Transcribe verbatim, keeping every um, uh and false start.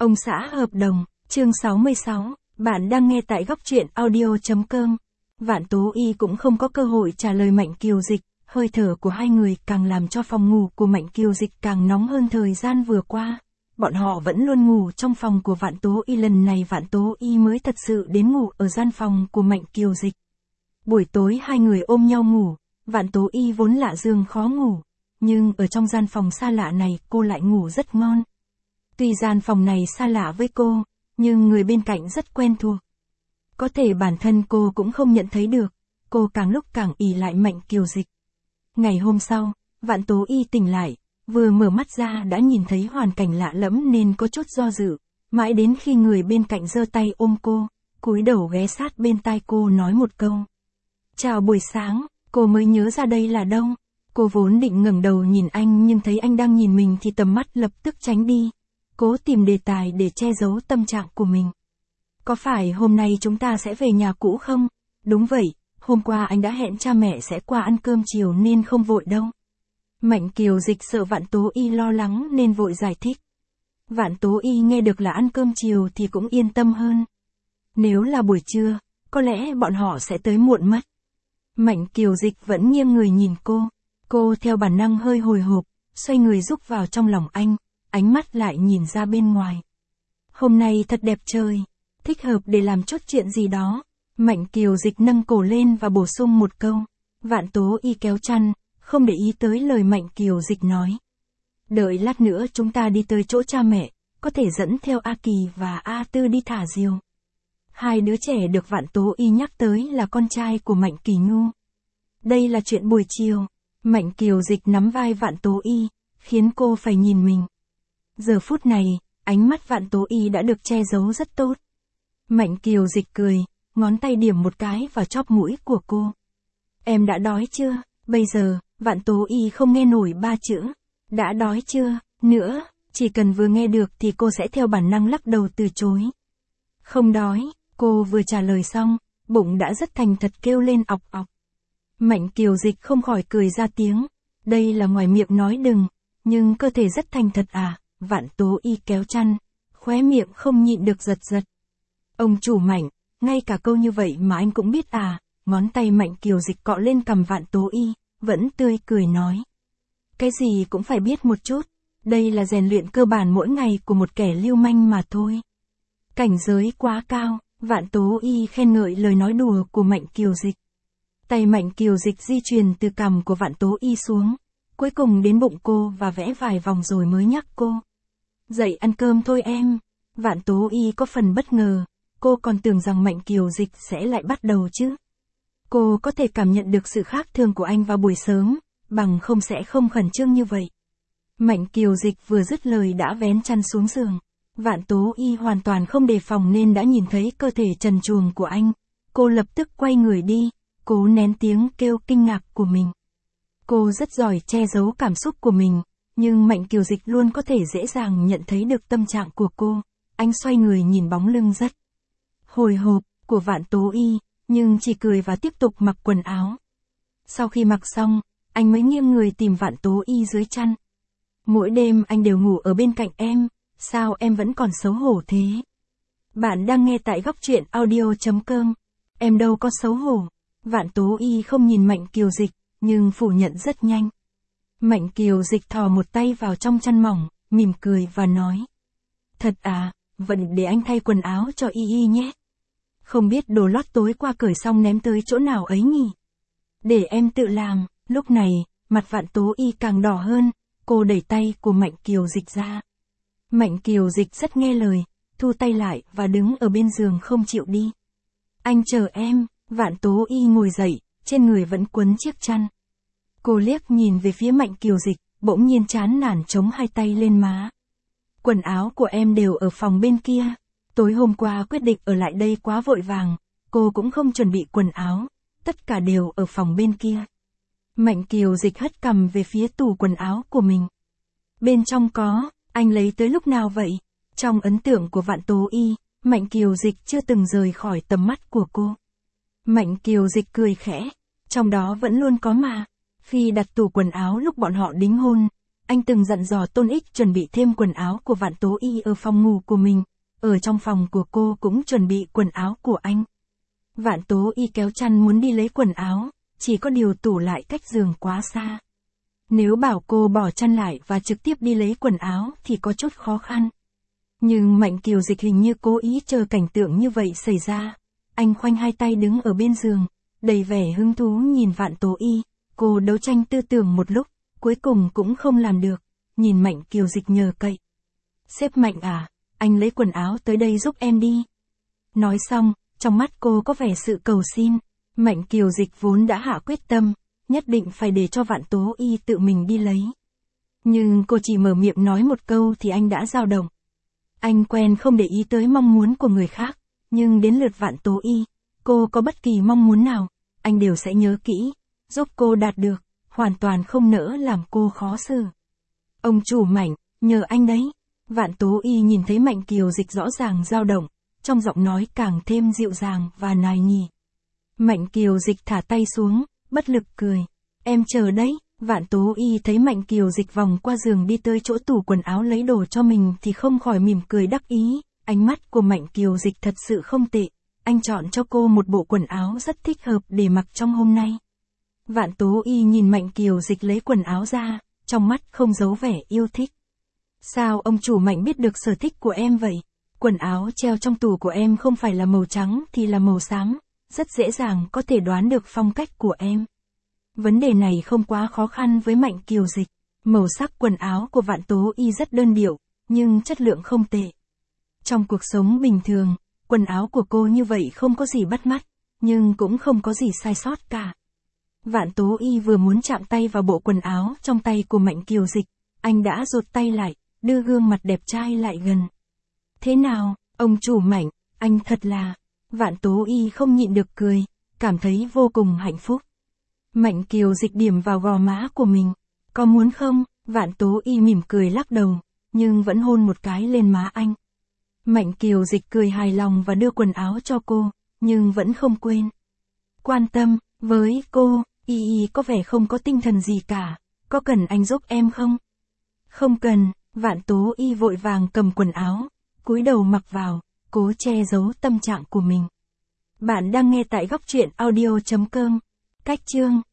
Ông xã hợp đồng, chương sáu mươi sáu, bạn đang nghe tại góc truyện audio.com. Vạn Tố Y cũng không có cơ hội trả lời Mạnh Kiều Dịch, hơi thở của hai người càng làm cho phòng ngủ của Mạnh Kiều Dịch càng nóng hơn thời gian vừa qua. Bọn họ vẫn luôn ngủ trong phòng của Vạn Tố Y, lần này Vạn Tố Y mới thật sự đến ngủ ở gian phòng của Mạnh Kiều Dịch. Buổi tối hai người ôm nhau ngủ, Vạn Tố Y vốn lạ giường khó ngủ, nhưng ở trong gian phòng xa lạ này cô lại ngủ rất ngon. Tuy gian phòng này xa lạ với cô, nhưng người bên cạnh rất quen thuộc. Có thể bản thân cô cũng không nhận thấy được, cô càng lúc càng ỷ lại Mạnh Kiều Dịch. Ngày hôm sau, Vạn Tố Y tỉnh lại, vừa mở mắt ra đã nhìn thấy hoàn cảnh lạ lẫm nên có chút do dự, mãi đến khi người bên cạnh giơ tay ôm cô, cúi đầu ghé sát bên tai cô nói một câu. Chào buổi sáng, cô mới nhớ ra đây là đâu. Cô vốn định ngẩng đầu nhìn anh nhưng thấy anh đang nhìn mình thì tầm mắt lập tức tránh đi, cố tìm đề tài để che giấu tâm trạng của mình. Có phải hôm nay chúng ta sẽ về nhà cũ không? Đúng vậy, hôm qua anh đã hẹn cha mẹ sẽ qua ăn cơm chiều nên không vội đâu. Mạnh Kiều Dịch sợ Vạn Tố Y lo lắng nên vội giải thích. Vạn Tố Y nghe được là ăn cơm chiều thì cũng yên tâm hơn. Nếu là buổi trưa, có lẽ bọn họ sẽ tới muộn mất. Mạnh Kiều Dịch vẫn nghiêng người nhìn cô. Cô theo bản năng hơi hồi hộp, xoay người rúc vào trong lòng anh, ánh mắt lại nhìn ra bên ngoài. Hôm nay thật đẹp trời, thích hợp để làm chút chuyện gì đó. Mạnh Kiều Dịch nâng cổ lên và bổ sung một câu. Vạn Tố Y kéo chăn, không để ý tới lời Mạnh Kiều Dịch nói. Đợi lát nữa chúng ta đi tới chỗ cha mẹ, có thể dẫn theo A Kỳ và A Tư đi thả diều. Hai đứa trẻ được Vạn Tố Y nhắc tới là con trai của Mạnh Kỳ Nhu. Đây là chuyện buổi chiều. Mạnh Kiều Dịch nắm vai Vạn Tố Y, khiến cô phải nhìn mình. Giờ phút này, ánh mắt Vạn Tố Y đã được che giấu rất tốt. Mạnh Kiều Dịch cười, ngón tay điểm một cái vào chóp mũi của cô. Em đã đói chưa? Bây giờ, Vạn Tố Y không nghe nổi ba chữ. Đã đói chưa? Nữa, chỉ cần vừa nghe được thì cô sẽ theo bản năng lắc đầu từ chối. Không đói, cô vừa trả lời xong, bụng đã rất thành thật kêu lên ọc ọc. Mạnh Kiều Dịch không khỏi cười ra tiếng. Đây là ngoài miệng nói đừng, nhưng cơ thể rất thành thật à. Vạn Tố Y kéo chăn, khóe miệng không nhịn được giật giật. Ông chủ Mạnh, ngay cả câu như vậy mà anh cũng biết à. Ngón tay Mạnh Kiều Dịch cọ lên cằm Vạn Tố Y, vẫn tươi cười nói. Cái gì cũng phải biết một chút, đây là rèn luyện cơ bản mỗi ngày của một kẻ lưu manh mà thôi. Cảnh giới quá cao, Vạn Tố Y khen ngợi lời nói đùa của Mạnh Kiều Dịch. Tay Mạnh Kiều Dịch di chuyển từ cằm của Vạn Tố Y xuống, cuối cùng đến bụng cô và vẽ vài vòng rồi mới nhắc cô. Dậy ăn cơm thôi em. Vạn Tố Y có phần bất ngờ, cô còn tưởng rằng Mạnh Kiều Dịch sẽ lại bắt đầu chứ. Cô có thể cảm nhận được sự khác thường của anh vào buổi sớm, bằng không sẽ không khẩn trương như vậy. Mạnh Kiều Dịch vừa dứt lời đã vén chăn xuống giường. Vạn Tố Y hoàn toàn không đề phòng nên đã nhìn thấy cơ thể trần truồng của anh. Cô lập tức quay người đi, cố nén tiếng kêu kinh ngạc của mình. Cô rất giỏi che giấu cảm xúc của mình, nhưng Mạnh Kiều Dịch luôn có thể dễ dàng nhận thấy được tâm trạng của cô. Anh xoay người nhìn bóng lưng rất hồi hộp của Vạn Tố Y, nhưng chỉ cười và tiếp tục mặc quần áo. Sau khi mặc xong, anh mới nghiêng người tìm Vạn Tố Y dưới chăn. Mỗi đêm anh đều ngủ ở bên cạnh em, sao em vẫn còn xấu hổ thế? Bạn đang nghe tại góc truyện audio.com. Em đâu có xấu hổ. Vạn Tố Y không nhìn Mạnh Kiều Dịch, nhưng phủ nhận rất nhanh. Mạnh Kiều Dịch thò một tay vào trong chăn mỏng, mỉm cười và nói. Thật à, vậy để anh thay quần áo cho Y Y nhé. Không biết đồ lót tối qua cởi xong ném tới chỗ nào ấy nhỉ? Để em tự làm. Lúc này, mặt Vạn Tố Y càng đỏ hơn, cô đẩy tay của Mạnh Kiều Dịch ra. Mạnh Kiều Dịch rất nghe lời, thu tay lại và đứng ở bên giường không chịu đi. Anh chờ em. Vạn Tố Y ngồi dậy, trên người vẫn quấn chiếc chăn. Cô liếc nhìn về phía Mạnh Kiều Dịch, bỗng nhiên chán nản chống hai tay lên má. Quần áo của em đều ở phòng bên kia. Tối hôm qua quyết định ở lại đây quá vội vàng, cô cũng không chuẩn bị quần áo, tất cả đều ở phòng bên kia. Mạnh Kiều Dịch hất cằm về phía tủ quần áo của mình. Bên trong có, anh lấy tới lúc nào vậy? Trong ấn tượng của Vạn Tố Y, Mạnh Kiều Dịch chưa từng rời khỏi tầm mắt của cô. Mạnh Kiều Dịch cười khẽ, trong đó vẫn luôn có mà. Khi đặt tủ quần áo lúc bọn họ đính hôn, Anh từng dặn dò Tôn Ích chuẩn bị thêm quần áo của Vạn Tố Y ở phòng ngủ của mình, ở trong phòng của cô cũng chuẩn bị quần áo của anh. Vạn Tố Y kéo chăn muốn đi lấy quần áo, chỉ có điều tủ lại cách giường quá xa. Nếu bảo cô bỏ chăn lại và trực tiếp đi lấy quần áo thì có chút khó khăn. Nhưng Mạnh Kiều Dịch hình như cố ý chờ cảnh tượng như vậy xảy ra. Anh khoanh hai tay đứng ở bên giường, đầy vẻ hứng thú nhìn Vạn Tố Y. Cô đấu tranh tư tưởng một lúc, cuối cùng cũng không làm được. Nhìn Mạnh Kiều Dịch nhờ cậy. Sếp Mạnh à, anh lấy quần áo tới đây giúp em đi. Nói xong, trong mắt cô có vẻ sự cầu xin. Mạnh Kiều Dịch vốn đã hạ quyết tâm, nhất định phải để cho Vạn Tố Y tự mình đi lấy. Nhưng cô chỉ mở miệng nói một câu thì anh đã dao động. Anh quen không để ý tới mong muốn của người khác, nhưng đến lượt Vạn Tố Y, cô có bất kỳ mong muốn nào, anh đều sẽ nhớ kỹ, giúp cô đạt được, hoàn toàn không nỡ làm cô khó xử. Ông chủ Mạnh, nhờ anh đấy. Vạn Tố Y nhìn thấy Mạnh Kiều Dịch rõ ràng dao động, trong giọng nói càng thêm dịu dàng và nài nỉ. Mạnh Kiều Dịch thả tay xuống, bất lực cười. Em chờ đấy. Vạn Tố Y thấy Mạnh Kiều Dịch vòng qua giường đi tới chỗ tủ quần áo lấy đồ cho mình thì không khỏi mỉm cười đắc ý. Ánh mắt của Mạnh Kiều Dịch thật sự không tệ. Anh chọn cho cô một bộ quần áo rất thích hợp để mặc trong hôm nay. Vạn Tố Y nhìn Mạnh Kiều Dịch lấy quần áo ra, trong mắt không giấu vẻ yêu thích. Sao ông chủ Mạnh biết được sở thích của em vậy? Quần áo treo trong tủ của em không phải là màu trắng thì là màu xám, rất dễ dàng có thể đoán được phong cách của em. Vấn đề này không quá khó khăn với Mạnh Kiều Dịch. Màu sắc quần áo của Vạn Tố Y rất đơn điệu, nhưng chất lượng không tệ. Trong cuộc sống bình thường, quần áo của cô như vậy không có gì bắt mắt, nhưng cũng không có gì sai sót cả. Vạn Tố Y vừa muốn chạm tay vào bộ quần áo trong tay của Mạnh Kiều Dịch, anh đã rụt tay lại, đưa gương mặt đẹp trai lại gần. Thế nào, ông chủ Mạnh, anh thật là... Vạn Tố Y không nhịn được cười, cảm thấy vô cùng hạnh phúc. Mạnh Kiều Dịch điểm vào gò má của mình. Có muốn không? Vạn Tố Y mỉm cười lắc đầu, nhưng vẫn hôn một cái lên má anh. Mạnh Kiều Dịch cười hài lòng và đưa quần áo cho cô, nhưng vẫn không quên quan tâm với cô. Y Y có vẻ không có tinh thần gì cả, có cần anh giúp em không? Không cần. Vạn Tố Y vội vàng cầm quần áo, cúi đầu mặc vào, cố che giấu tâm trạng của mình. Bạn đang nghe tại góc truyện audio chấm com. Cách chương